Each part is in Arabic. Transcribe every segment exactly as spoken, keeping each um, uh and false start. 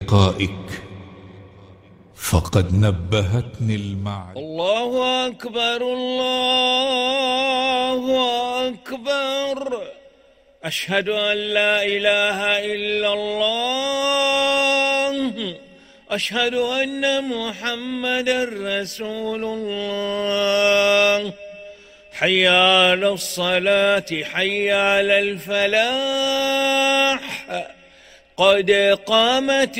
لقائك، فقد نبهتني المعرفة. الله أكبر الله أكبر، أشهد أن لا إله إلا الله، أشهد أن محمدا رسول الله. حي على الصلاة، حي على الفلاح، قد قامت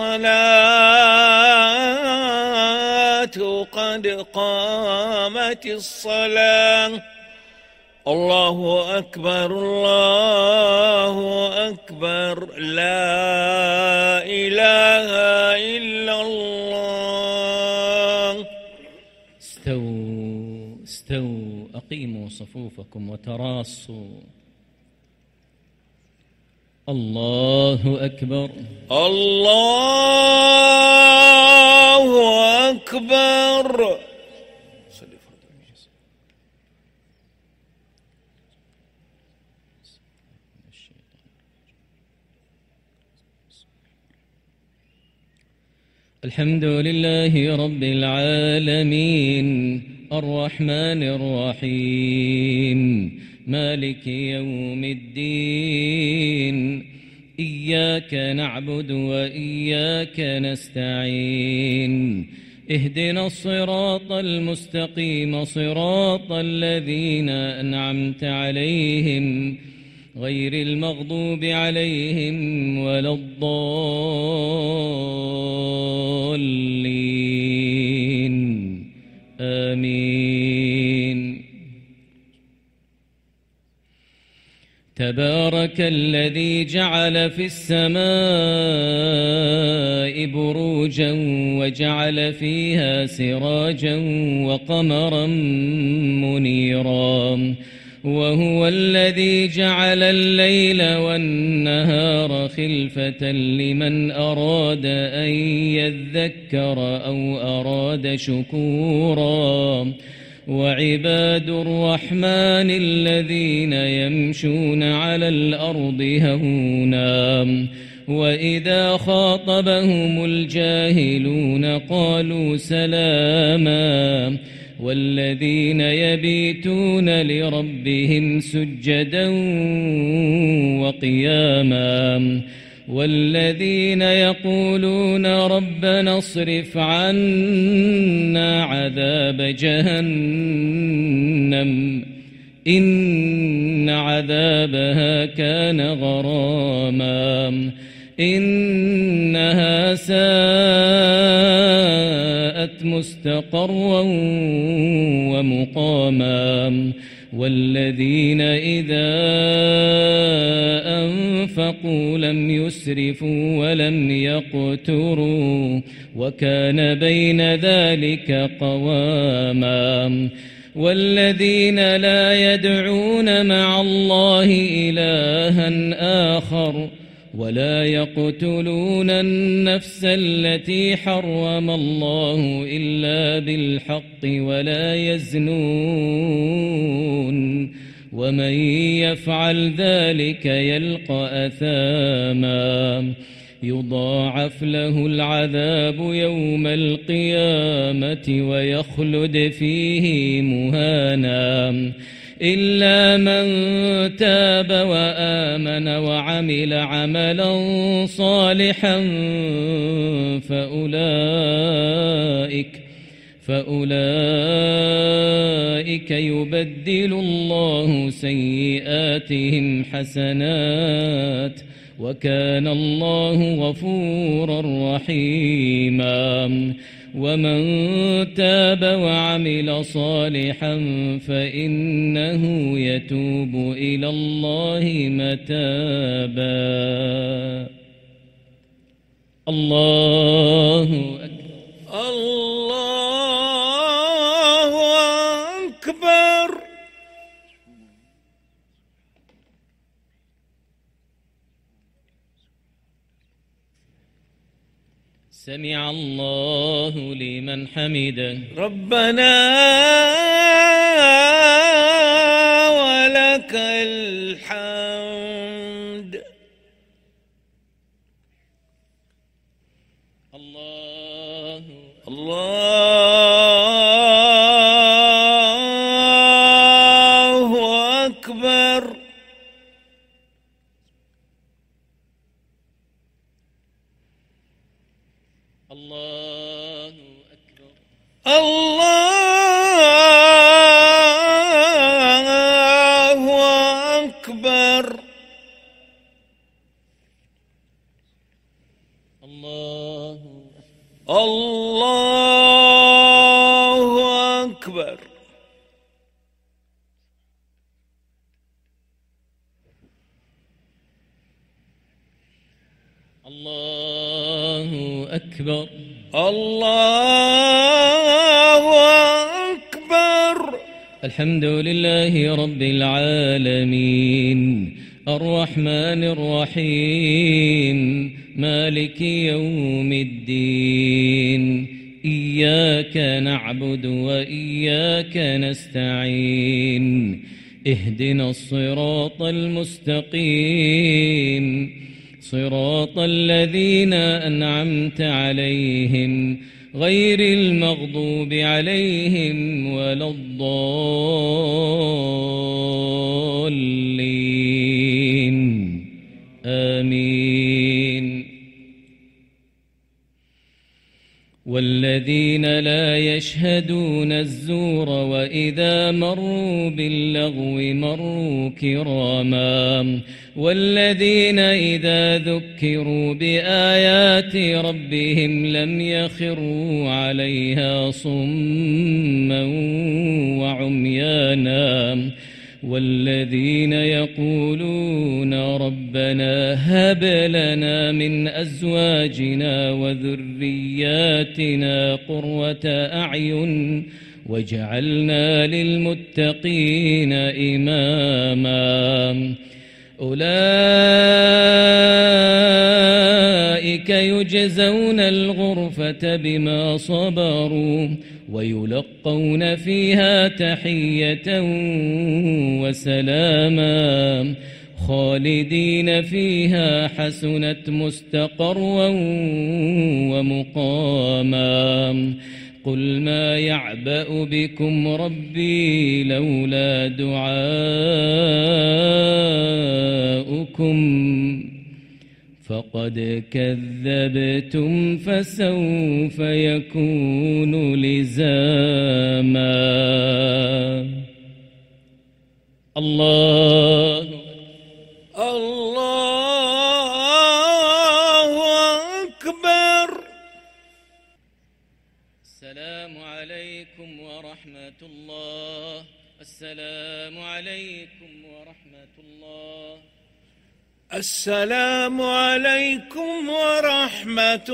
الصلاة، قد قامت الصلاة. الله أكبر الله أكبر، لا إله إلا الله. استووا استووا، أقيموا صفوفكم وتراصوا. الله أكبر الله أكبر. الحمد لله رب العالمين، الرحمن الرحيم، مالك يوم الدين. إياك نعبد وإياك نستعين، اهدنا الصراط المستقيم، صراط الذين أنعمت عليهم غير المغضوب عليهم ولا الضالين، آمين. تبارك الذي جعل في السماء بروجا وجعل فيها سراجا وقمرا منيرا، وهو الذي جعل الليل والنهار خلفة لمن أراد أن يذكر أو أراد شكورا. وعباد الرحمن الذين يمشون على الأرض هونا، وإذا خاطبهم الجاهلون قالوا سلاما. والذين يبيتون لربهم سجدا وقياما، والذين يقولون ربنا اصرف عنا عذاب جهنم إن عذابها كان غراما، إنها ساءت مستقرا ومقاما. والذين إذا أنفقوا لم يسرفوا ولم يقتروا وكان بين ذلك قواما. والذين لا يدعون مع الله إلها آخر ولا يقتلون النفس التي حرم الله إلا بالحق ولا يزنون، ومن يفعل ذلك يلقى أثاما يضاعف له العذاب يوم القيامة ويخلد فيه مهانا، إلا من تاب وآمن وعمل عملا صالحا فأولئك فأولئك يبدل الله سيئاتهم حسنات وكان الله غفورا رحيما. ومن تاب وعمل صالحا فإنه يتوب إلى الله متابا. الله أكبر الله أكبر. سمع الله لمن حمده. ربنا ولك الحمد. الله الله أكبر. الله أكبر. الله أكبر. الله الله أكبر. الله أكبر. الله أكبر. الحمد لله رب العالمين الرحمن الرحيم مالك يوم الدين إياك نعبد وإياك نستعين اهدنا الصراط المستقيم صراط الذين أنعمت عليهم غير المغضوب عليهم ولا الضالين آمين. والذين لا يشهدون الزور وإذا مروا باللغو مروا كراما والذين إذا ذكروا بآيات ربهم لم يخروا عليها صما وعميانا والذين يقولون ربنا هب لنا من أزواجنا وذرياتنا قرة أعين واجعلنا للمتقين إماما أولئك يجزون الغرفة بما صبروا ويلقون فيها تحية وسلاما خالدين فيها حسنت مستقرا ومقاما. قل ما يعبأ بكم ربي لولا دعاؤكم فقد كذبتم فسوف يكون لزاما. الله الله أكبر. السلام عليكم ورحمة الله. السلام عليكم ورحمة الله. السلام عليكم ورحمة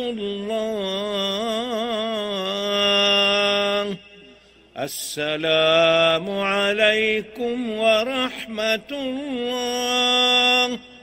الله. السلام عليكم ورحمة الله.